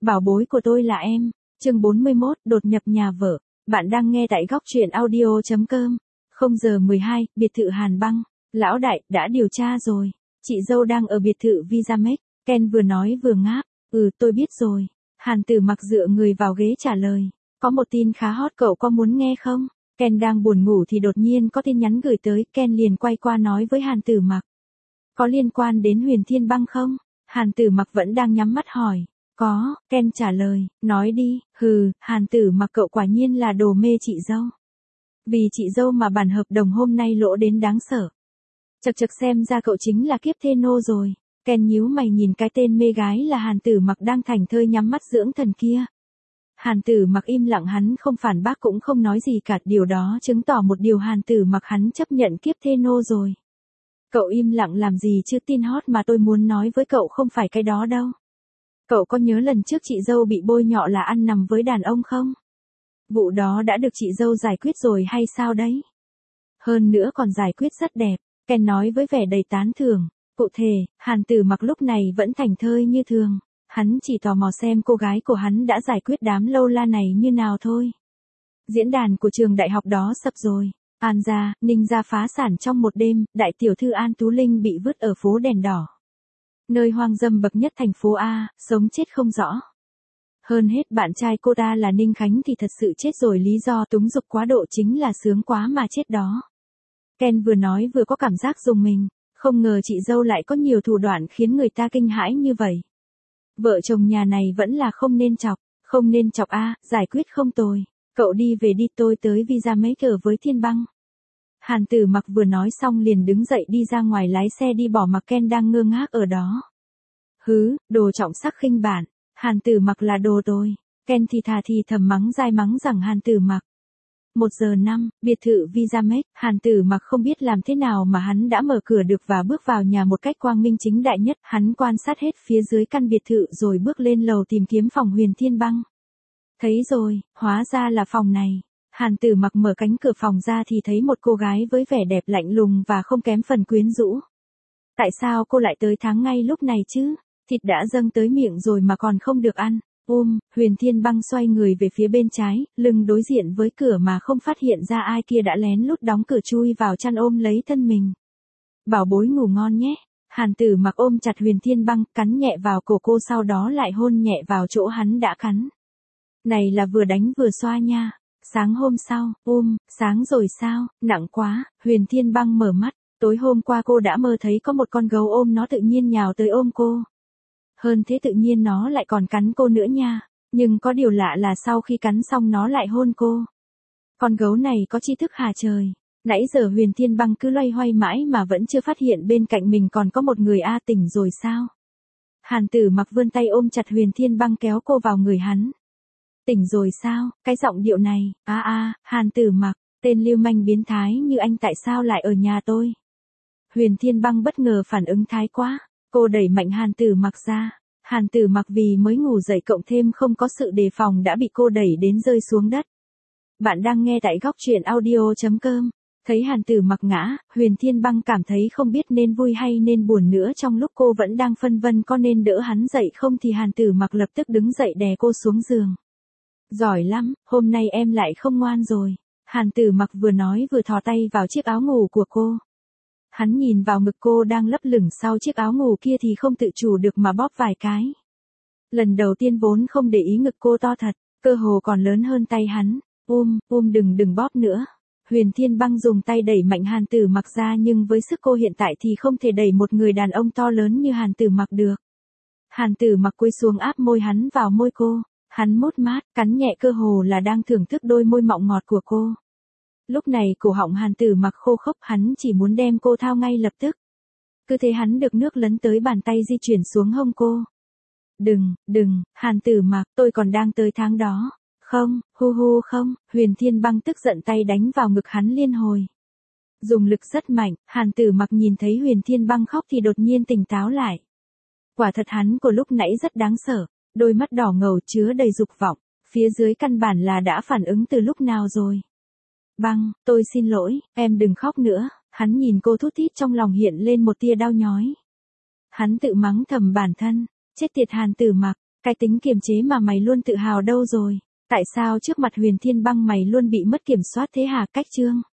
Bảo bối của tôi là em. Chương 41, đột nhập nhà vợ. Bạn đang nghe tại góc truyện audio.com. 0 giờ 12, biệt thự Hàn Băng. Lão đại, đã điều tra rồi. Chị dâu đang ở biệt thự Visamex. Ken vừa nói vừa ngáp. Tôi biết rồi. Hàn Tử Mặc dựa người vào ghế trả lời. Có một tin khá hot, cậu có muốn nghe không? Ken đang buồn ngủ thì đột nhiên có tin nhắn gửi tới. Ken liền quay qua nói với Hàn Tử Mặc. Có liên quan đến Huyền Thiên Băng không? Hàn Tử Mặc vẫn đang nhắm mắt hỏi. Có, Ken trả lời, nói đi. Hàn Tử Mặc, cậu quả nhiên là đồ mê chị dâu. Vì chị dâu mà bản hợp đồng hôm nay lỗ đến đáng sợ. Chật chật, xem ra cậu chính là kiếp thê nô rồi. Ken nhíu mày nhìn cái tên mê gái là Hàn Tử Mặc đang thảnh thơi nhắm mắt dưỡng thần kia. Hàn Tử Mặc im lặng, hắn không phản bác cũng không nói gì cả, điều đó chứng tỏ một điều, Hàn Tử Mặc hắn chấp nhận kiếp thê nô rồi. Cậu im lặng làm gì chứ, tin hot mà tôi muốn nói với cậu không phải cái đó đâu. Cậu có nhớ lần trước chị dâu bị bôi nhọ là ăn nằm với đàn ông không? Vụ đó đã được chị dâu giải quyết rồi hay sao đấy? Hơn nữa còn giải quyết rất đẹp, Ken nói với vẻ đầy tán thưởng. Cụ thể, Hàn Tử Mặc lúc này vẫn thảnh thơi như thường. Hắn chỉ tò mò xem cô gái của hắn đã giải quyết đám lâu la này như nào thôi. Diễn đàn của trường đại học đó sập rồi. An gia, Ninh gia phá sản trong một đêm, đại tiểu thư An Tú Linh bị vứt ở phố đèn đỏ. Nơi hoang dâm bậc nhất thành phố A, sống chết không rõ. Hơn hết bạn trai cô ta là Ninh Khánh thì thật sự chết rồi, lý do túng dục quá độ, chính là sướng quá mà chết đó. Ken vừa nói vừa có cảm giác rùng mình, không ngờ chị dâu lại có nhiều thủ đoạn khiến người ta kinh hãi như vậy. Vợ chồng nhà này vẫn là không nên chọc giải quyết không tồi. Cậu đi về đi, tôi tới Visamex ở với Thiên Băng. Hàn Tử Mặc vừa nói xong liền đứng dậy đi ra ngoài lái xe đi, bỏ mặc Ken đang ngơ ngác ở đó. Đồ trọng sắc khinh bản, Hàn Tử Mặc là đồ tôi. Ken thì thầm mắng dai mắng rằng Hàn Tử Mặc. 1 giờ 5, biệt thự Visamex, Hàn Tử Mặc không biết làm thế nào mà hắn đã mở cửa được và bước vào nhà một cách quang minh chính đại nhất. Hắn quan sát hết phía dưới căn biệt thự rồi bước lên lầu tìm kiếm phòng Huyền Thiên Băng. Thấy rồi, hóa ra là phòng này. Hàn Tử Mặc mở cánh cửa phòng ra thì thấy một cô gái với vẻ đẹp lạnh lùng và không kém phần quyến rũ. Tại sao cô lại tới tháng ngay lúc này chứ? Thịt đã dâng tới miệng rồi mà còn không được ăn. Huyền Thiên Băng xoay người về phía bên trái, lưng đối diện với cửa mà không phát hiện ra ai kia đã lén lút đóng cửa, chui vào chăn ôm lấy thân mình. Bảo bối ngủ ngon nhé. Hàn Tử Mặc ôm chặt Huyền Thiên Băng, cắn nhẹ vào cổ cô, sau đó lại hôn nhẹ vào chỗ hắn đã cắn. Này là vừa đánh vừa xoa nha. Sáng hôm sau, sáng rồi sao, nặng quá. Huyền Thiên Băng mở mắt, tối hôm qua cô đã mơ thấy có một con gấu ôm nó, tự nhiên nhào tới ôm cô. Hơn thế, tự nhiên nó lại còn cắn cô nữa nha. Nhưng có điều lạ là sau khi cắn xong nó lại hôn cô. Con gấu này có tri thức hả trời. Nãy giờ Huyền Thiên Băng cứ loay hoay mãi mà vẫn chưa phát hiện bên cạnh mình còn có một người. Tỉnh rồi sao? Hàn Tử Mặc vươn tay ôm chặt Huyền Thiên Băng, kéo cô vào người hắn. Tỉnh rồi sao? Cái giọng điệu này, Hàn Tử Mặc, tên lưu manh biến thái như anh tại sao lại ở nhà tôi? Huyền Thiên Băng bất ngờ phản ứng thái quá, cô đẩy mạnh Hàn Tử Mặc ra. Hàn Tử Mặc vì mới ngủ dậy cộng thêm không có sự đề phòng đã bị cô đẩy đến rơi xuống đất. Bạn đang nghe tại góc truyện audio.com. Thấy Hàn Tử Mặc ngã, Huyền Thiên Băng cảm thấy không biết nên vui hay nên buồn nữa. Trong lúc cô vẫn đang phân vân có nên đỡ hắn dậy không thì Hàn Tử Mặc lập tức đứng dậy đè cô xuống giường. Giỏi lắm, hôm nay em lại không ngoan rồi. Hàn Tử Mặc vừa nói vừa thò tay vào chiếc áo ngủ của cô. Hắn nhìn vào ngực cô đang lấp lửng sau chiếc áo ngủ kia thì không tự chủ được mà bóp vài cái. Lần đầu tiên vốn không để ý ngực cô to thật, cơ hồ còn lớn hơn tay hắn. Đừng bóp nữa. Huyền Thiên Băng dùng tay đẩy mạnh Hàn Tử Mặc ra, nhưng với sức cô hiện tại thì không thể đẩy một người đàn ông to lớn như Hàn Tử Mặc được. Hàn Tử Mặc cúi xuống áp môi hắn vào môi cô. Hắn mút mát, cắn nhẹ, cơ hồ là đang thưởng thức đôi môi mọng ngọt của cô. Lúc này cổ họng Hàn Tử Mặc khô khốc, hắn chỉ muốn đem cô thao ngay lập tức. Cứ thế hắn được nước lấn tới bàn tay di chuyển xuống hông cô. Đừng, Hàn Tử Mặc, tôi còn đang tới tháng đó. Không, không, Huyền Thiên Băng tức giận tay đánh vào ngực hắn liên hồi. Dùng lực rất mạnh, Hàn Tử Mặc nhìn thấy Huyền Thiên Băng khóc thì đột nhiên tỉnh táo lại. Quả thật hắn của lúc nãy rất đáng sợ. Đôi mắt đỏ ngầu chứa đầy dục vọng, phía dưới căn bản là đã phản ứng từ lúc nào rồi. Băng, tôi xin lỗi, em đừng khóc nữa. Hắn nhìn cô thút thít, trong lòng hiện lên một tia đau nhói. Hắn tự mắng thầm bản thân, chết tiệt Hàn Tử Mặc, Cái tính kiềm chế mà mày luôn tự hào đâu rồi? Tại sao trước mặt Huyền Thiên Băng mày luôn bị mất kiểm soát thế hả Cách Trương?